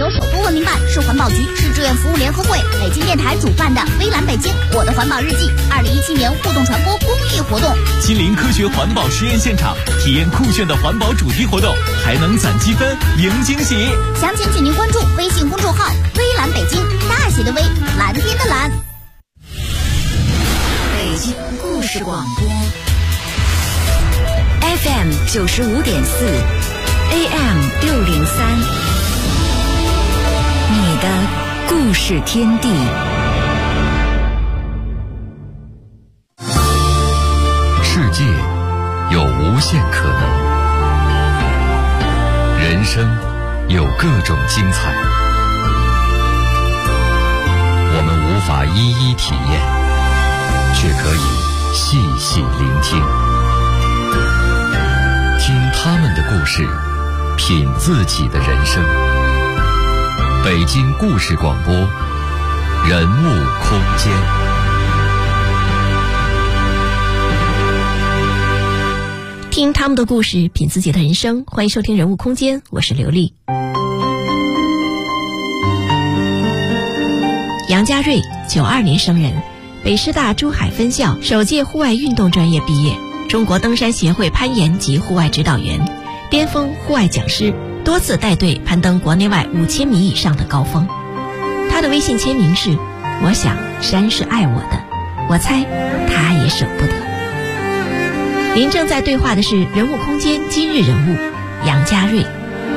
由首都文明办、市环保局、市志愿服务联合会、北京电台主办的微蓝北京我的环保日记2017年互动传播公益活动， 亲临科学环保实验现场，体验酷炫的环保主题活动，还能攒积分赢惊喜。 详情请您关注微信公众号微蓝北京，大写的微，蓝天的蓝。 北京故事广播 FM 95.4 AM 603，你的故事天地。 世界有无限可能，人生有各种精彩，我们无法一一体验，却可以细细聆听，听他们的故事，品自己的人生。北京故事广播，人物空间。 听他们的故事，品自己的人生。欢迎收听人物空间，我是刘丽。杨家瑞，92年生人，北师大珠海分校首届户外运动专业毕业，中国登山协会攀岩及户外指导员，巅峰户外讲师，多次带队攀登国内外5000米以上的高峰。他的微信签名是：我想山是爱我的，我猜他也舍不得。您正在对话的是人物空间今日人物杨家瑞。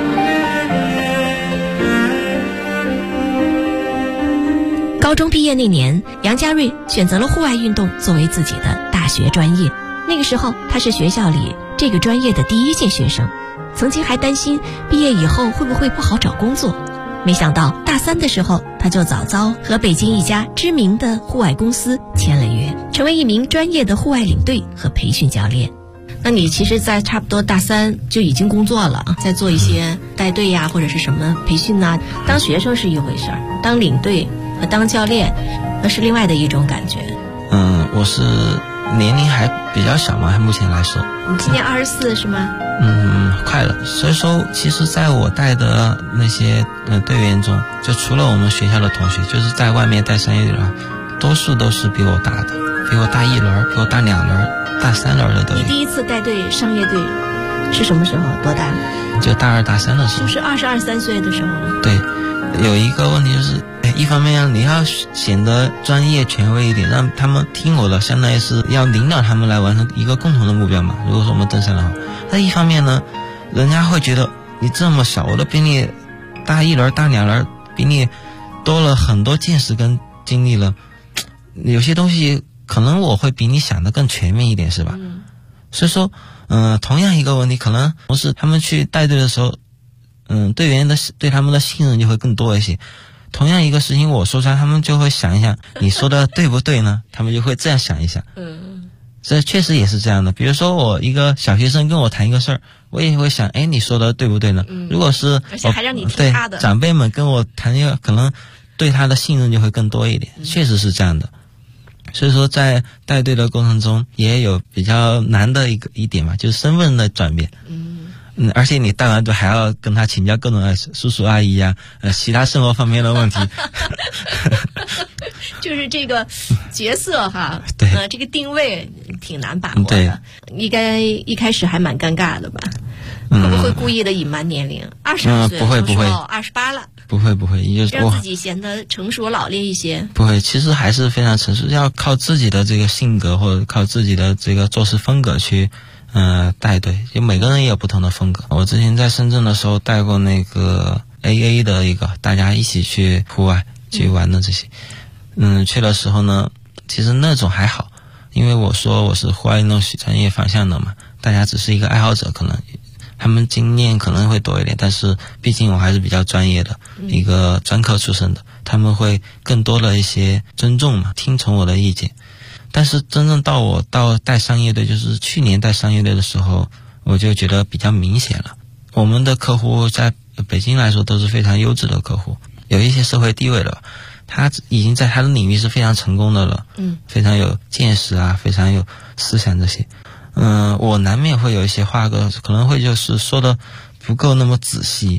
高中毕业那年，杨家瑞选择了户外运动作为自己的大学专业。那个时候他是学校里这个专业的第一届学生，曾经还担心毕业以后会不会不好找工作。没想到大3的时候，他就早早和北京一家知名的户外公司签了约，成为一名专业的户外领队和培训教练。那你其实在差不多大3就已经工作了，在做一些带队呀或者是什么培训啊。当学生是一回事儿，当领队和当教练那是另外的一种感觉。 我是年龄还比较小嘛，目前来说。 你今年24是吗？ 快了。所以说其实在我带的那些队员中，就除了我们学校的同学，就是在外面带商业队的，多数都是比我大的，比我大1轮，比我大2轮，大3轮的都有。 你第一次带队商业队是什么时候？多大？ 就大2大3的时候。 就是22、23岁的时候。 对，有一个问题就是，一方面你要显得专业权威一点，让他们听我的，相当于是要领导他们来完成一个共同的目标嘛。如果说我们登山的话，那一方面呢，人家会觉得你这么小，我都比你大1轮、大2轮，比你多了很多见识跟经历了，有些东西可能我会比你想的更全面一点，是吧？所以说，同样一个问题，可能同时他们去带队的时候，队员的对他们的信任就会更多一些。同样一个事情我说出来，他们就会想一想，你说的对不对呢？他们就会这样想一下。这确实也是这样的。比如说我一个小学生跟我谈一个事儿，我也会想，你说的对不对呢？如果是而且还让你听他的， 对长辈们跟我谈一个，可能对他的信任就会更多一点。确实是这样的。所以说在带队的过程中也有比较难的一点嘛，就是身份的转变。而且你带完队还要跟他请教各种叔叔阿姨啊，其他生活方面的问题。 就是这个角色哈， 对， 这个定位挺难把握的。应该一开始还蛮尴尬的吧？会不会故意的隐瞒年龄？22岁， 不会 28了。 不会，也就是让自己显得成熟老练一些。 不会，其实还是非常成熟，要靠自己的这个性格或者靠自己的这个做事风格去带队，就每个人也有不同的风格。我之前在深圳的时候带过那个 AA 的一个大家一起去户外去玩的这些，去的时候呢，其实那种还好，因为我说我是户外运动专业方向的嘛，大家只是一个爱好者，可能他们经验可能会多一点，但是毕竟我还是比较专业的一个专科出身的，他们会更多的一些尊重嘛，听从我的意见。但是真正到我带商业队，就是去年带商业队的时候，我就觉得比较明显了。我们的客户在北京来说都是非常优质的客户，有一些社会地位了，他已经在他的领域是非常成功的了，非常有见识啊，非常有思想这些。我难免会有一些话可能会就是说的不够那么仔细，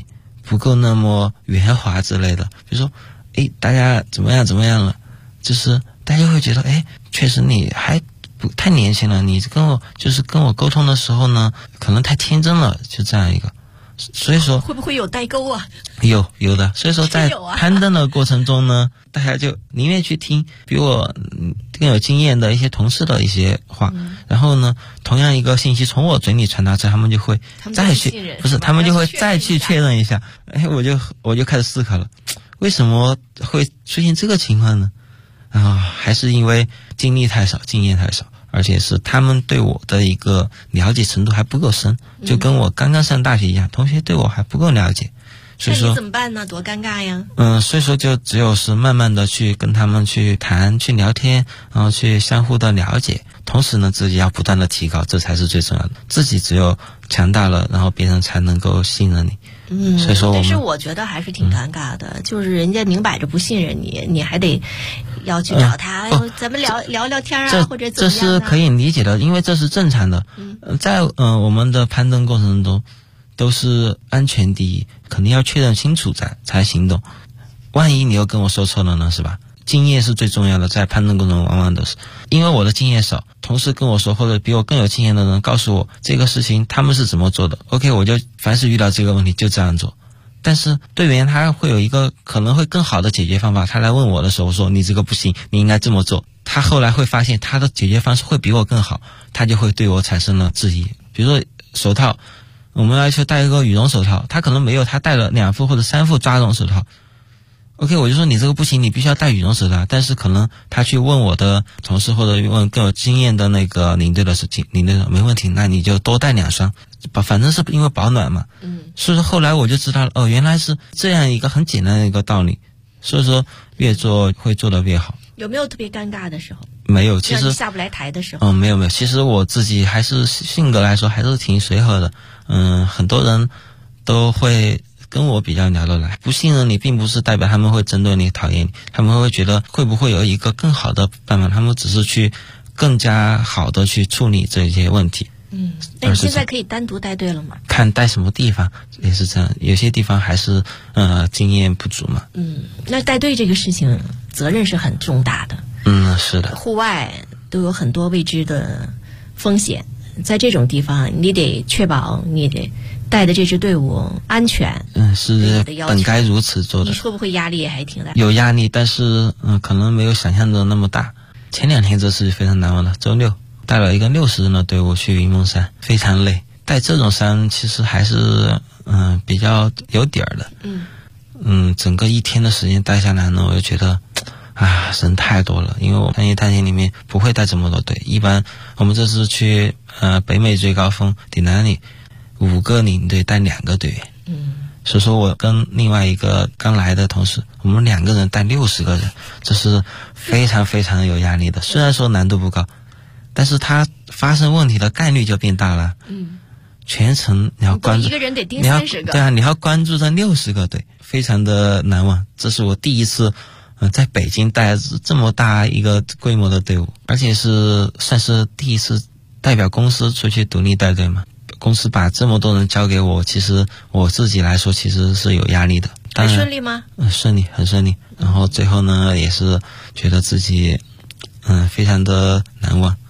不够那么圆滑之类的。比如说，大家怎么样了，就是大家会觉得，确实你还不太年轻了，你跟我沟通的时候呢，可能太天真了，就这样一个。所以说会不会有代沟啊？ 有的。所以说在攀登的过程中呢，大家就宁愿去听比我更有经验的一些同事的一些话，然后呢，同样一个信息从我嘴里传达出来，他们就会再去他们就会再去确认一下。我就开始思考了，为什么会出现这个情况呢？还是因为经历太少，经验太少，而且是他们对我的一个了解程度还不够深，就跟我刚刚上大学一样，同学对我还不够了解，所以说那你怎么办呢？多尴尬呀！ 所以说就只有是慢慢的去跟他们去谈、去聊天，然后去相互的了解，同时呢自己要不断的提高，这才是最重要的。自己只有强大了，然后别人才能够信任你。所以说但是我觉得还是挺尴尬的，就是人家明摆着不信任你，你还得要去找他，咱们聊天啊，或者怎么样。 这是可以理解的，因为这是正常的。在我们的攀登过程中，都是安全第一，肯定要确认清楚才行动。万一你又跟我说错了呢，是吧？经验是最重要的，在攀登过程中往往都是因为我的经验少，同事跟我说或者比我更有经验的人告诉我这个事情他们是怎么做的 ，OK， 我就凡是遇到这个问题就这样做。但是队员他会有一个可能会更好的解决方法，他来问我的时候说你这个不行，你应该这么做。他后来会发现他的解决方式会比我更好，他就会对我产生了质疑。比如说手套，我们要求戴一个羽绒手套，他可能没有，他戴了2副或者3副抓绒手套。OK， 我就说你这个不行，你必须要戴羽绒手套。但是可能他去问我的同事或者问更有经验的那个领队的事情，领队说没问题，那你就多戴2双，反正是因为保暖嘛。所以说后来我就知道了，原来是这样一个很简单的一个道理。所以说越做会做得越好。 有没有特别尴尬的时候？ 没有，其实下不来台的时候。 没有，其实我自己还是性格来说还是挺随和的。很多人都会跟我比较聊得来，不信任你并不是代表他们会针对你讨厌你，他们会觉得会不会有一个更好的办法，他们只是去更加好的去处理这些问题。 那你现在可以单独带队了吗？ 看带什么地方也是这样，有些地方还是经验不足嘛。 那带队这个事情责任是很重大的。 是的， 户外都有很多未知的风险，在这种地方你得确保你得带的这支队伍安全。 是本该如此做的。 你会不会压力也还挺大？ 有压力，但是可能没有想象的那么大。前2天这是非常难忘的，周6带了一个60人的队伍去云梦山，非常累。带这种山其实还是比较有底儿的。整个1天的时间带下来呢，我就觉得人太多了，因为我3天里面不会带这么多队。一般我们这次去北美最高峰迪南里，5个领队带2个队员。所以说我跟另外一个刚来的同事，我们2个人带60个人，这是非常非常有压力的。虽然说难度不高，但是它发生问题的概率就变大了。全程你要关注， 一个人得盯30个。 对啊，你要关注这60个队，非常的难忘。这是我第一次在北京带这么大一个规模的队伍，而且是算是第一次代表公司出去独立带队嘛。公司把这么多人交给我，其实我自己来说其实是有压力的。 很顺利吗？ 顺利，很顺利。然后最后呢，也是觉得自己非常的难忘。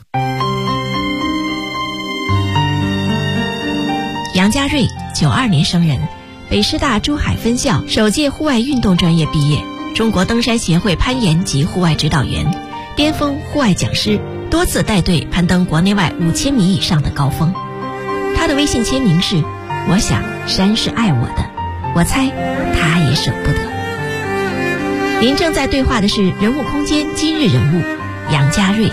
杨家瑞，92年生人，北师大珠海分校首届户外运动专业毕业，中国登山协会攀岩及户外指导员，巅峰户外讲师，多次带队攀登国内外5000米以上的高峰。他的微信签名是：我想山是爱我的，我猜他也舍不得。您正在对话的是人物空间今日人物杨家瑞。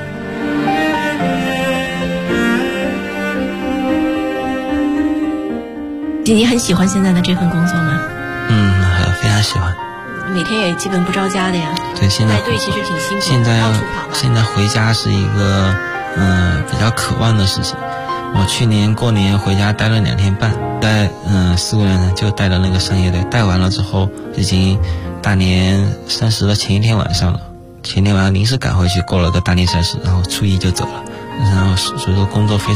你很喜欢现在的这份工作吗？ 非常喜欢。 每天也基本不着家的呀。 对，现在带队其实挺辛苦的。 现在回家是一个比较渴望的事情。我去年过年回家待了2天半，带4个人就带了那个商业队，带完了之后已经大年30的前一天晚上了。前天晚上临时赶回去过了个大年30，然后初1就走了，然后所以说工作非常忙。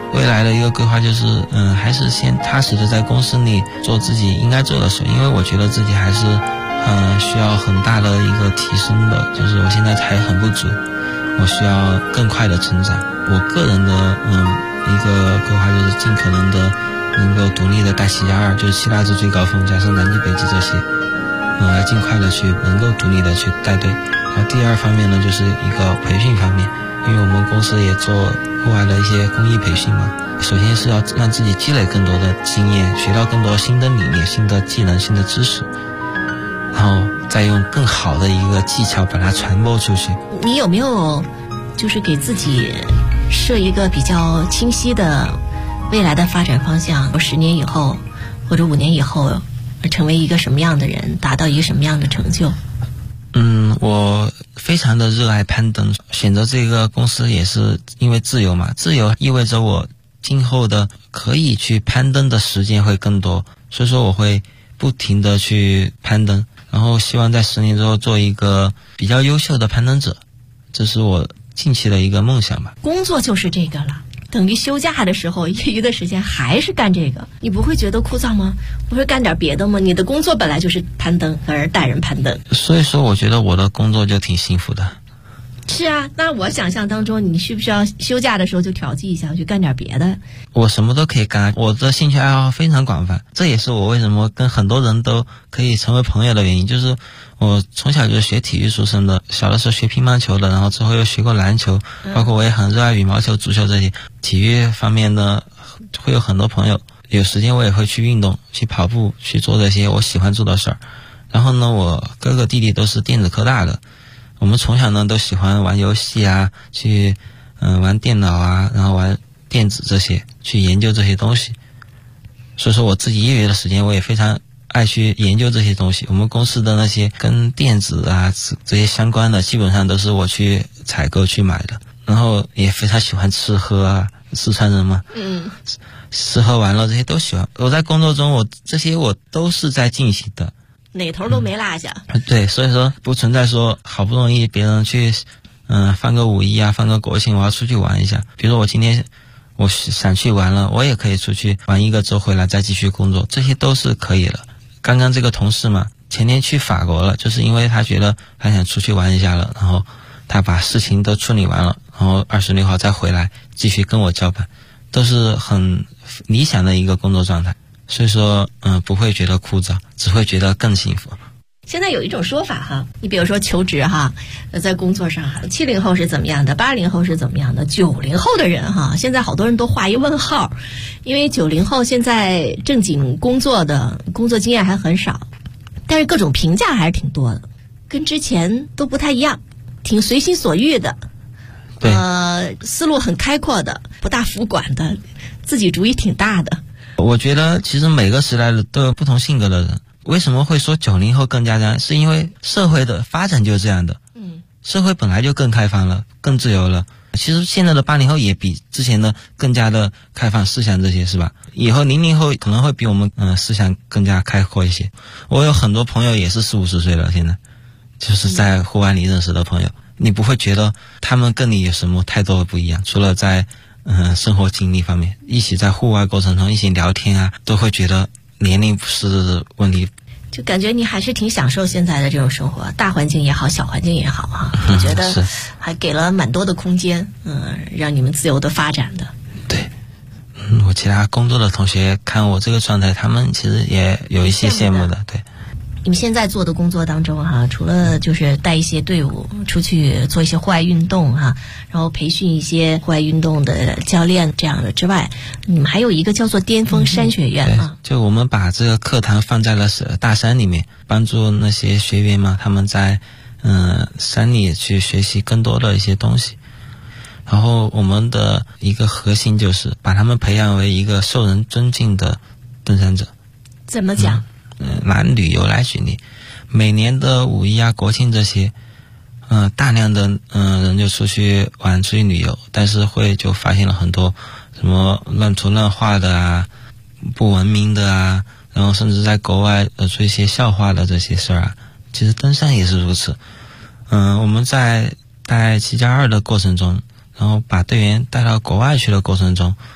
未来的一个规划就是，还是先踏实的在公司里做自己应该做的事，因为我觉得自己还是，需要很大的一个提升的，就是我现在还很不足，我需要更快的成长。我个人的，一个规划就是尽可能的能够独立的带7+2，就是7大制最高峰加上南极北极这些，来尽快的去能够独立的去带队。然后第二方面呢，就是一个培训方面，因为我们公司也做户外的一些公益培训嘛，首先是要让自己积累更多的经验，学到更多新的理念、新的技能、新的知识，然后再用更好的一个技巧把它传播出去。 你有没有就是给自己设一个比较清晰的未来的发展方向，10年以后或者5年以后成为一个什么样的人，达到一个什么样的成就？ 我非常的热爱攀登，选择这个公司也是因为自由嘛，自由意味着我今后的可以去攀登的时间会更多，所以说我会不停的去攀登，然后希望在10年之后做一个比较优秀的攀登者，这是我近期的一个梦想吧。 工作就是这个了，等于休假的时候业余的时间还是干这个，你不会觉得枯燥吗？不会干点别的吗？你的工作本来就是攀登，而带人攀登， 所以说我觉得我的工作就挺幸福的。 是啊，那我想象当中你需不需要休假的时候就调剂一下，去干点别的？ 我什么都可以干，我的兴趣爱好非常广泛，这也是我为什么跟很多人都可以成为朋友的原因。就是我从小就是学体育出身的，小的时候学乒乓球的，然后之后又学过篮球，包括我也很热爱羽毛球、足球这些体育方面的，会有很多朋友。有时间我也会去运动，去跑步，去做这些我喜欢做的事儿。然后呢，我哥哥弟弟都是电子科大的，我们从小呢都喜欢玩游戏啊，去玩电脑啊，然后玩电子这些，去研究这些东西。所以说我自己业余的时间我也非常爱去研究这些东西。我们公司的那些跟电子啊这些相关的，基本上都是我去采购去买的。然后也非常喜欢吃喝啊，四川人嘛，吃喝玩乐这些都喜欢。我在工作中这些我都是在进行的， 哪头都没落下。 对，所以说不存在说好不容易别人去放个5·1啊，放个国庆我要出去玩一下，比如说我今天我想去玩了，我也可以出去玩1个周回来再继续工作，这些都是可以的。刚刚这个同事嘛，前天去法国了，就是因为他觉得他想出去玩一下了，然后他把事情都处理完了，然后26号再回来继续跟我交班，都是很理想的一个工作状态。所以说不会觉得枯燥，只会觉得更幸福。 现在有一种说法哈，你比如说求职哈，在工作上哈，70后是怎么样的，80后是怎么样的，90后的人哈，现在好多人都画一问号，因为90后现在正经工作经验还很少，但是各种评价还是挺多的，跟之前都不太一样，挺随心所欲的， 对， 思路很开阔的，不大服管的，自己主意挺大的。 我觉得其实每个时代都有不同性格的人。为什么会说90后更加这样？是因为社会的发展就是这样的。社会本来就更开放了，更自由了。其实现在的80后也比之前的更加的开放，思想这些是吧？以后00后可能会比我们思想更加开阔一些。我有很多朋友也是40-50岁了，现在就是在户外里认识的朋友，你不会觉得他们跟你有什么太多的不一样，除了在生活经历方面，一起在户外过程中一起聊天啊，都会觉得年龄不是问题。 就感觉你还是挺享受现在的这种生活，大环境也好，小环境也好哈，我觉得还给了蛮多的空间，让你们自由的发展的。 对，我其他工作的同学看我这个状态，他们其实也有一些羡慕的，对。 你们现在做的工作当中哈，除了就是带一些队伍出去做一些户外运动哈，然后培训一些户外运动的教练这样的之外，你们还有一个叫做巅峰山学院啊。 就我们把这个课堂放在了大山里面，帮助那些学员嘛，他们在山里去学习更多的一些东西。然后我们的一个核心就是把他们培养为一个受人尊敬的登山者。 怎么讲？ 拿旅游来举例，每年的5·1啊、国庆这些，大量的人就出去玩、出去旅游，但是就发现了很多什么乱涂乱画的啊、不文明的啊，然后甚至在国外做一些笑话的这些事儿啊。其实登山也是如此。我们在带7+2的过程中，然后把队员带到国外去的过程中，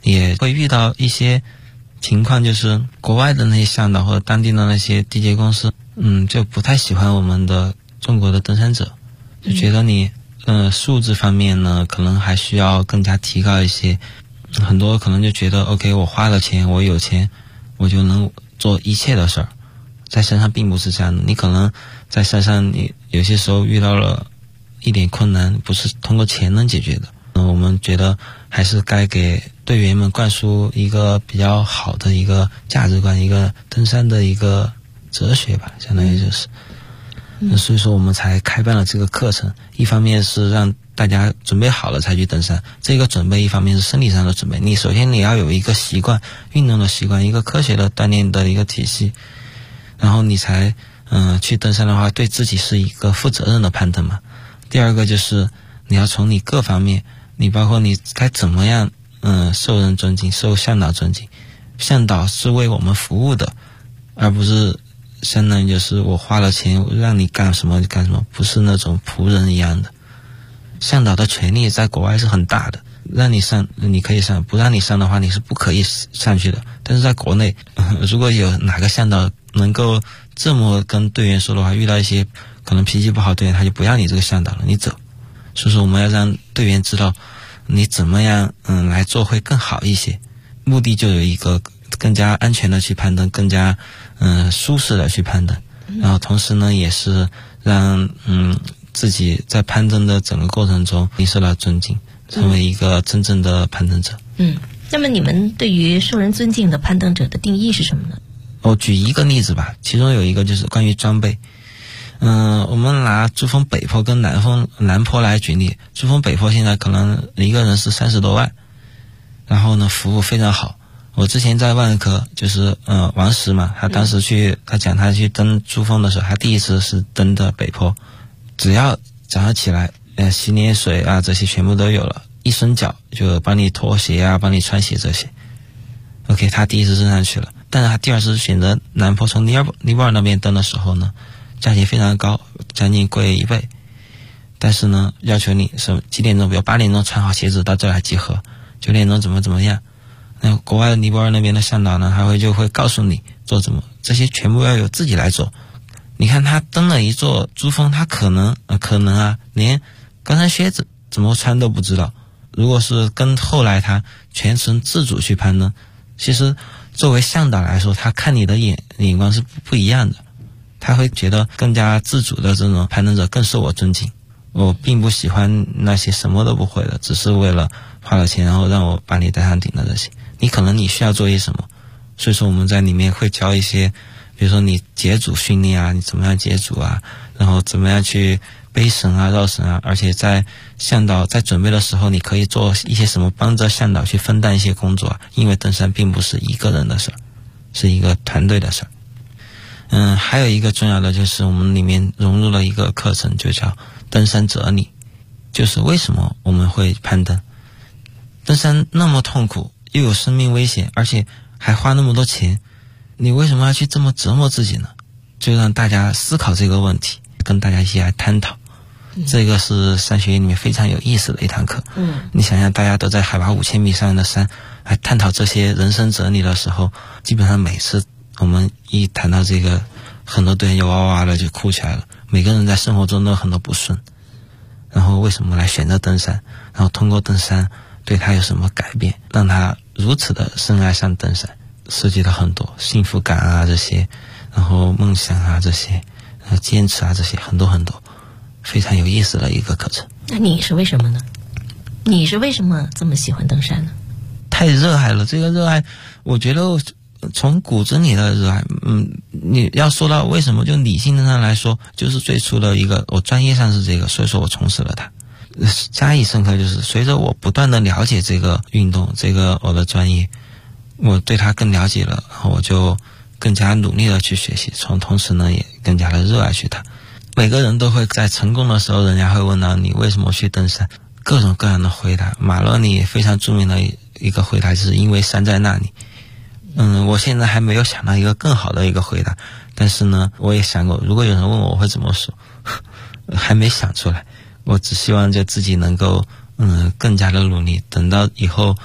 也会遇到一些情况，就是国外的那些向导或者当地的那些地接公司，就不太喜欢我们的中国的登山者，就觉得你素质方面呢，可能还需要更加提高一些。很多可能就觉得 OK， 我花了钱，我有钱，我就能做一切的事儿。在山上并不是这样的，你可能在山上你有些时候遇到了一点困难，不是通过钱能解决的。我们觉得还是该给队员们灌输一个比较好的一个价值观，一个登山的一个哲学吧，相当于就是。所以说我们才开办了这个课程，一方面是让大家准备好了才去登山，这个准备一方面是身体上的准备，你首先你要有一个习惯，运动的习惯，一个科学的锻炼的一个体系，然后你才去登山的话，对自己是一个负责任的攀登嘛。第二个就是你要从你各方面，你包括你该怎么样受人尊敬，受向导尊敬。向导是为我们服务的，而不是相当于就是我花了钱让你干什么就干什么，不是那种仆人一样的。向导的权利在国外是很大的，让你上你可以上，不让你上的话你是不可以上去的。但是在国内如果有哪个向导能够这么跟队员说的话，遇到一些可能脾气不好队员，他就不要你这个向导了，你走。所以说我们要让队员知道你怎么样来做会更好一些，目的就有一个更加安全的去攀登，更加舒适的去攀登，然后同时呢也是让自己在攀登的整个过程中受到尊敬，成为一个真正的攀登者。 那么你们对于受人尊敬的攀登者的定义是什么呢？ 我举一个例子吧，其中有一个就是关于装备。我们拿珠峰北坡跟南坡来举例。珠峰北坡现在可能一个人是30多万，然后呢服务非常好。我之前在万科就是王石嘛，他当时他讲他去登珠峰的时候，他第一次是登的北坡，只要早上起来洗脸水啊这些全部都有了，一伸脚就帮你脱鞋啊，帮你穿鞋这些。OK， 他第一次登上去了，但是他第二次选择南坡从尼泊尔那边登的时候呢，价钱非常高，将近贵1倍。但是呢要求你是几点钟，比如8点钟穿好鞋子到这来集合，9点钟怎么样。那国外尼泊尔那边的向导呢，他就会告诉你做怎么，这些全部要由自己来做。你看他登了一座珠峰，他可能连高山靴子怎么穿都不知道。如果是跟后来他全程自主去攀登，其实作为向导来说，他看你的眼光是不一样的，他会觉得更加自主的这种攀登者更受我尊敬。我并不喜欢那些什么都不会的，只是为了花了钱然后让我把你带上顶的这些。你需要做些什么，所以说我们在里面会教一些，比如说你解组训练啊，你怎么样解组啊，然后怎么样去背绳啊绕绳啊，而且在向导在准备的时候，你可以做一些什么帮着向导去分担一些工作啊，因为登山并不是一个人的事儿，是一个团队的事儿。还有一个重要的就是我们里面融入了一个课程，就叫登山哲理，就是为什么我们会攀登。登山那么痛苦，又有生命危险，而且还花那么多钱，你为什么要去这么折磨自己呢？就让大家思考这个问题，跟大家一起来探讨。这个是山学院里面非常有意思的一堂课。你想想大家都在海拔5000米上的山来探讨这些人生哲理的时候，基本上每次我们一谈到这个，很多队员就哇哇的就哭起来了。每个人在生活中都有很多不顺，然后为什么来选择登山，然后通过登山对他有什么改变，让他如此的深爱上登山，涉及到很多幸福感啊这些，然后梦想啊这些，坚持啊这些，很多非常有意思的一个课程。 那你是为什么呢？你是为什么这么喜欢登山呢？ 太热爱了，这个热爱我觉得从骨子里的热爱。你要说到为什么，就理性上来说，就是最初的一个，我专业上是这个，所以说我从事了它。加以深刻就是随着我不断的了解这个运动，这个我的专业，我对它更了解了，然后我就更加努力的去学习，同时呢也更加的热爱去它。每个人都会在成功的时候，人家会问到你为什么去登山，各种各样的回答。马洛尼非常著名的一个回答就是因为山在那里。我现在还没有想到一个更好的一个回答，但是呢我也想过，如果有人问我会怎么说，还没想出来。我只希望就自己能够更加的努力，等到以后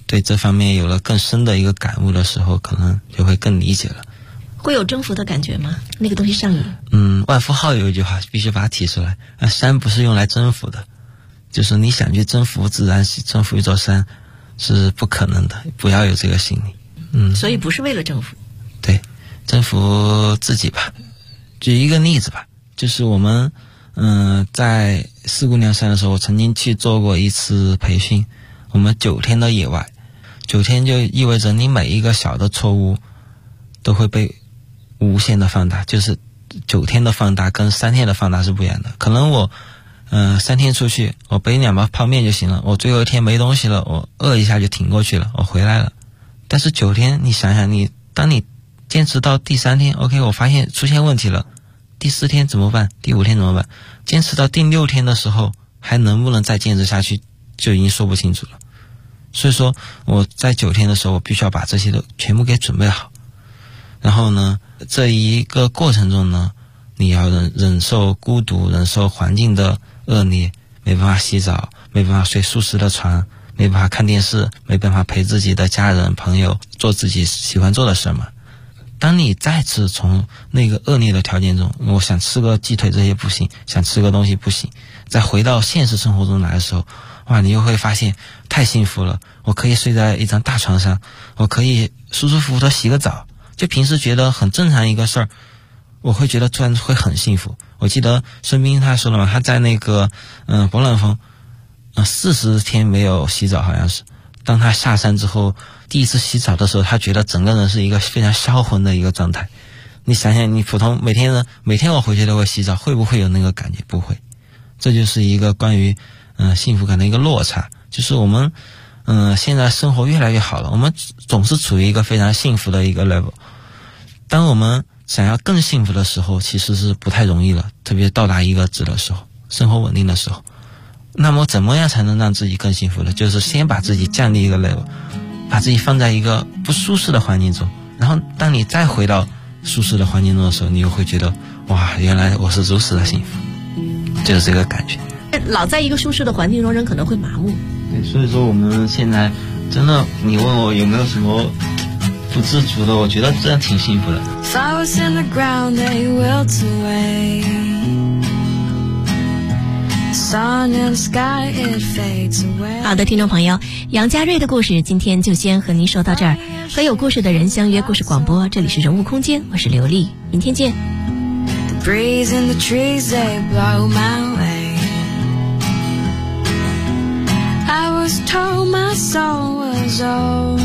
对这方面有了更深的一个感悟的时候，可能就会更理解了。 会有征服的感觉吗？那个东西上瘾？ 万夫浩有一句话必须把它提出来，山不是用来征服的，就是你想去征服自然，征服一座山是不可能的，不要有这个心理。 所以不是为了征服。 对，征服自己吧。举一个例子吧，就是我们在四姑娘山的时候，我曾经去做过一次培训，我们9天的野外，9天就意味着你每一个小的错误都会被无限的放大，就是9天的放大跟3天的放大是不一样的。可能我3天出去，我背2包泡面就行了，我最后一天没东西了，我饿一下就挺过去了，我回来了。但是9天，你想想，当你坚持到第3天 ，OK， 我发现出现问题了，第4天怎么办？第5天怎么办？坚持到第6天的时候，还能不能再坚持下去，就已经说不清楚了。所以说我在9天的时候，我必须要把这些都全部给准备好。然后呢，这一个过程中呢，你要忍受孤独，忍受环境的恶劣，没办法洗澡，没办法睡舒适的床，没办法看电视，没办法陪自己的家人朋友做自己喜欢做的事嘛。当你再次从那个恶劣的条件中，我想吃个鸡腿这些不行，想吃个东西不行，再回到现实生活中来的时候，哇，你又会发现太幸福了，我可以睡在一张大床上，我可以舒舒服服的洗个澡，就平时觉得很正常一个事儿，我会觉得突然会很幸福。我记得孙斌他说了嘛，他在那个博览峰40天没有洗澡，好像是当他下山之后第一次洗澡的时候，他觉得整个人是一个非常销魂的一个状态。你想想，你普通每天我回去都会洗澡，会不会有那个感觉？不会。这就是一个关于幸福感的一个落差，就是我们现在生活越来越好了，我们总是处于一个非常幸福的一个 level。当我们想要更幸福的时候，其实是不太容易了，特别到达一个值的时候，生活稳定的时候。那么怎么样才能让自己更幸福呢？就是先把自己降低一个 level， 把自己放在一个不舒适的环境中，然后当你再回到舒适的环境中的时候，你又会觉得哇，原来我是如此的幸福，就是这个感觉。 老在一个舒适的环境中，人可能会麻木。 对，所以说我们现在真的，你问我有没有什么不知足的，我觉得这样挺幸福的。 好的，听众朋友，杨家瑞的故事今天就先和您说到这儿。和有故事的人相约故事广播，这里是人物空间，我是刘丽，明天见。The breeze in the trees, they blow my way. I was told my soul was old.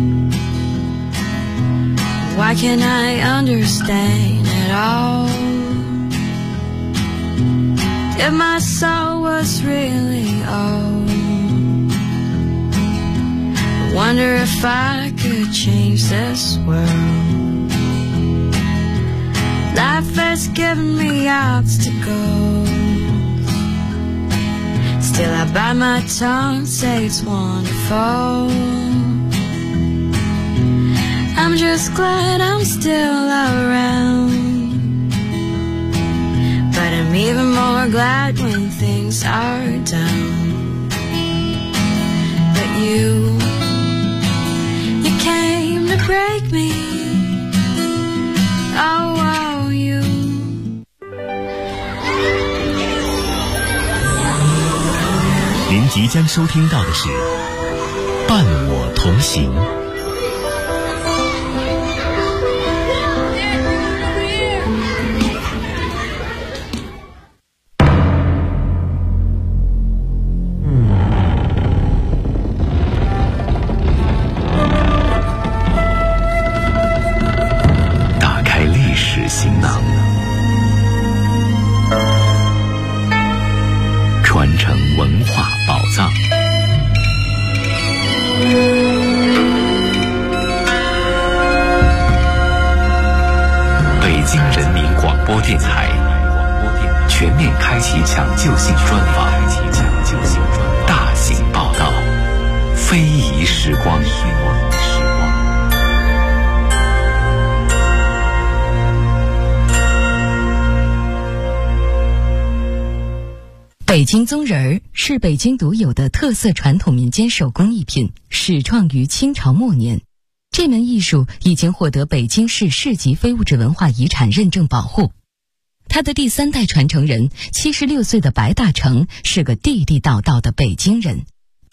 Why can't I understand at all? If my soul was really old, I wonder if I could change this world. Life has given me obstacles, still I bite my tongue, say it's wonderful. I'm just glad I'm still around, but I'm even more glad when things are down. But you came to break me. Oh, you. 您即将收听到的是《伴我同行》。传承文化宝藏。北京人民广播电台全面开启抢救性专访，大型报道，非遗时光。 北京宗人儿是北京独有的特色传统民间手工艺品，始创于清朝末年。这门艺术已经获得北京市市级非物质文化遗产认证保护。他的第3代传承人76岁的白大成是个地地道道的北京人。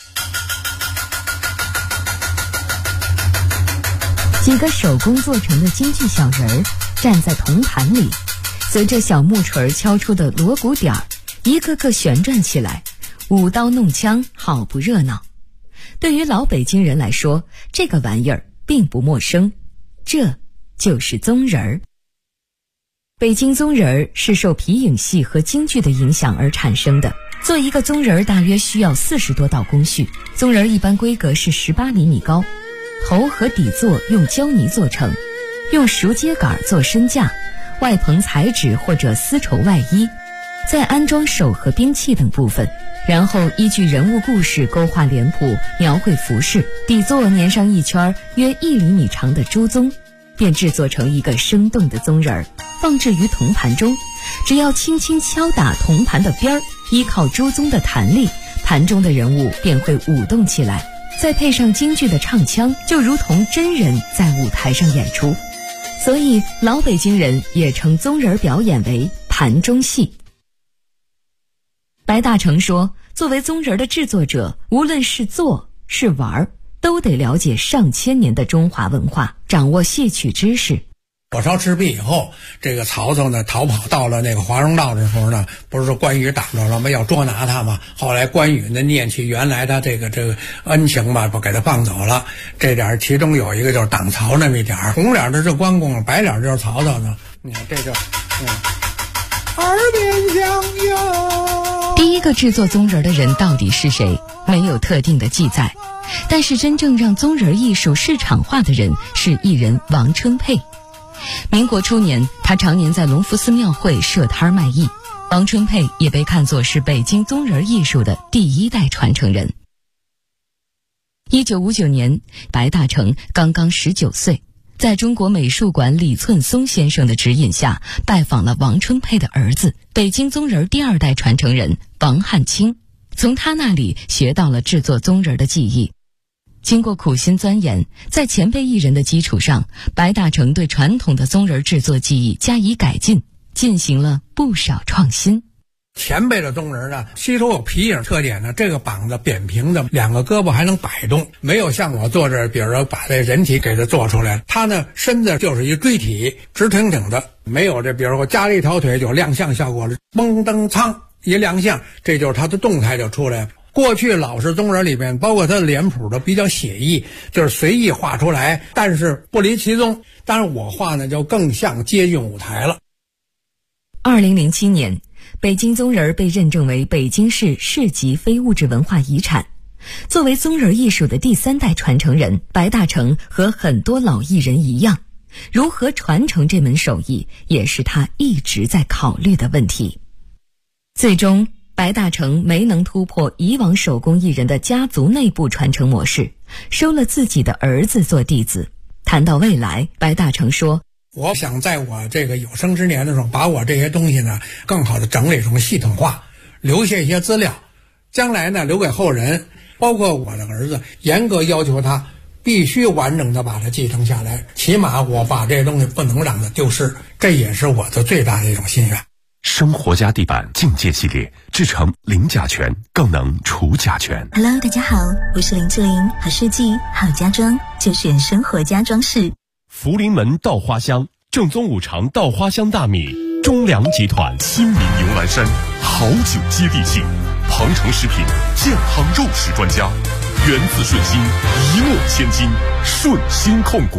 几个手工做成的京剧小人儿站在铜盘里，随着小木锤敲出的锣鼓点儿，一个个旋转起来，舞刀弄枪，好不热闹。对于老北京人来说，这个玩意儿并不陌生，这就是宗人儿。北京宗人儿是受皮影戏和京剧的影响而产生的。做一个宗人儿大约需要40多道工序，宗人儿一般规格是18厘米高，头和底座用胶泥做成，用熟秸秆做身架，外棚彩纸或者丝绸外衣，再安装手和兵器等部分，然后依据人物故事勾画脸谱，描绘服饰，底座粘上一圈约1厘米长的朱宗，便制作成一个生动的宗人儿，放置于铜盘中。只要轻轻敲打铜盘的边儿，依靠朱宗的弹力，盘中的人物便会舞动起来，再配上京剧的唱腔，就如同真人在舞台上演出。所以老北京人也称宗人表演为盘中戏。白大成说，作为宗人的制作者，无论是做是玩，都得了解上千年的中华文化，掌握戏曲知识。 火烧赤壁以后，这个曹操呢逃跑到了那个华容道的时候呢，不是说关羽打着了吗？要捉拿他嘛。后来关羽呢念起原来他这个恩情吧，不给他放走了。这点其中有一个就是挡曹那么一点，红脸的是关公，白脸就是曹操呢。你看这就耳边响哟。 第一个制作宗人的人到底是谁，没有特定的记载，但是真正让宗人艺术市场化的人是艺人王春佩。民国初年，他常年在隆福寺庙会设摊卖艺。王春佩也被看作是北京宗人艺术的第1代传承人。1959年，白大成刚刚19岁，在中国美术馆李寸松先生的指引下，拜访了王春佩的儿子，北京宗人第2代传承人王汉卿，从他那里学到了制作宗人的技艺。经过苦心钻研，在前辈艺人的基础上，白大成对传统的宗人制作技艺加以改进，进行了不少创新。 前辈的宗人呢，吸收有皮影特点呢，这个膀子扁平的，2个胳膊还能摆动，没有像我做这，比如说把这人体给它做出来，他呢身子就是一锥体，直挺挺的，没有这，比如说加了一条腿就亮相效果了，嘣噔噌一亮相，这就是他的动态就出来了。过去老式宗人里面，包括他的脸谱都比较写意，就是随意画出来，但是不离其宗。当然我画呢就更像接近舞台了。 2007年，北京宗人被认证为北京市市级非物质文化遗产。作为宗人艺术的第3代传承人，白大成和很多老艺人一样，如何传承这门手艺，也是他一直在考虑的问题。最终白大成没能突破以往手工艺人的家族内部传承模式，收了自己的儿子做弟子。谈到未来，白大成说， 我想在我这个有生之年的时候，把我这些东西呢更好的整理成系统化，留下一些资料，将来呢留给后人，包括我的儿子，严格要求他必须完整的把它继承下来，起码我把这些东西不能让它丢失，这也是我的最大的一种心愿。 生活家地板境界系列制成零甲醛，更能除甲醛。 Hello， 大家好，我是林志玲，好设计好家装就选生活家装饰。 福临门稻花香，正宗5常稻花香大米，中粮集团亲民牛栏山，好酒接地气，鹏城食品健康肉食专家，源自顺心，一诺千金，顺心控股。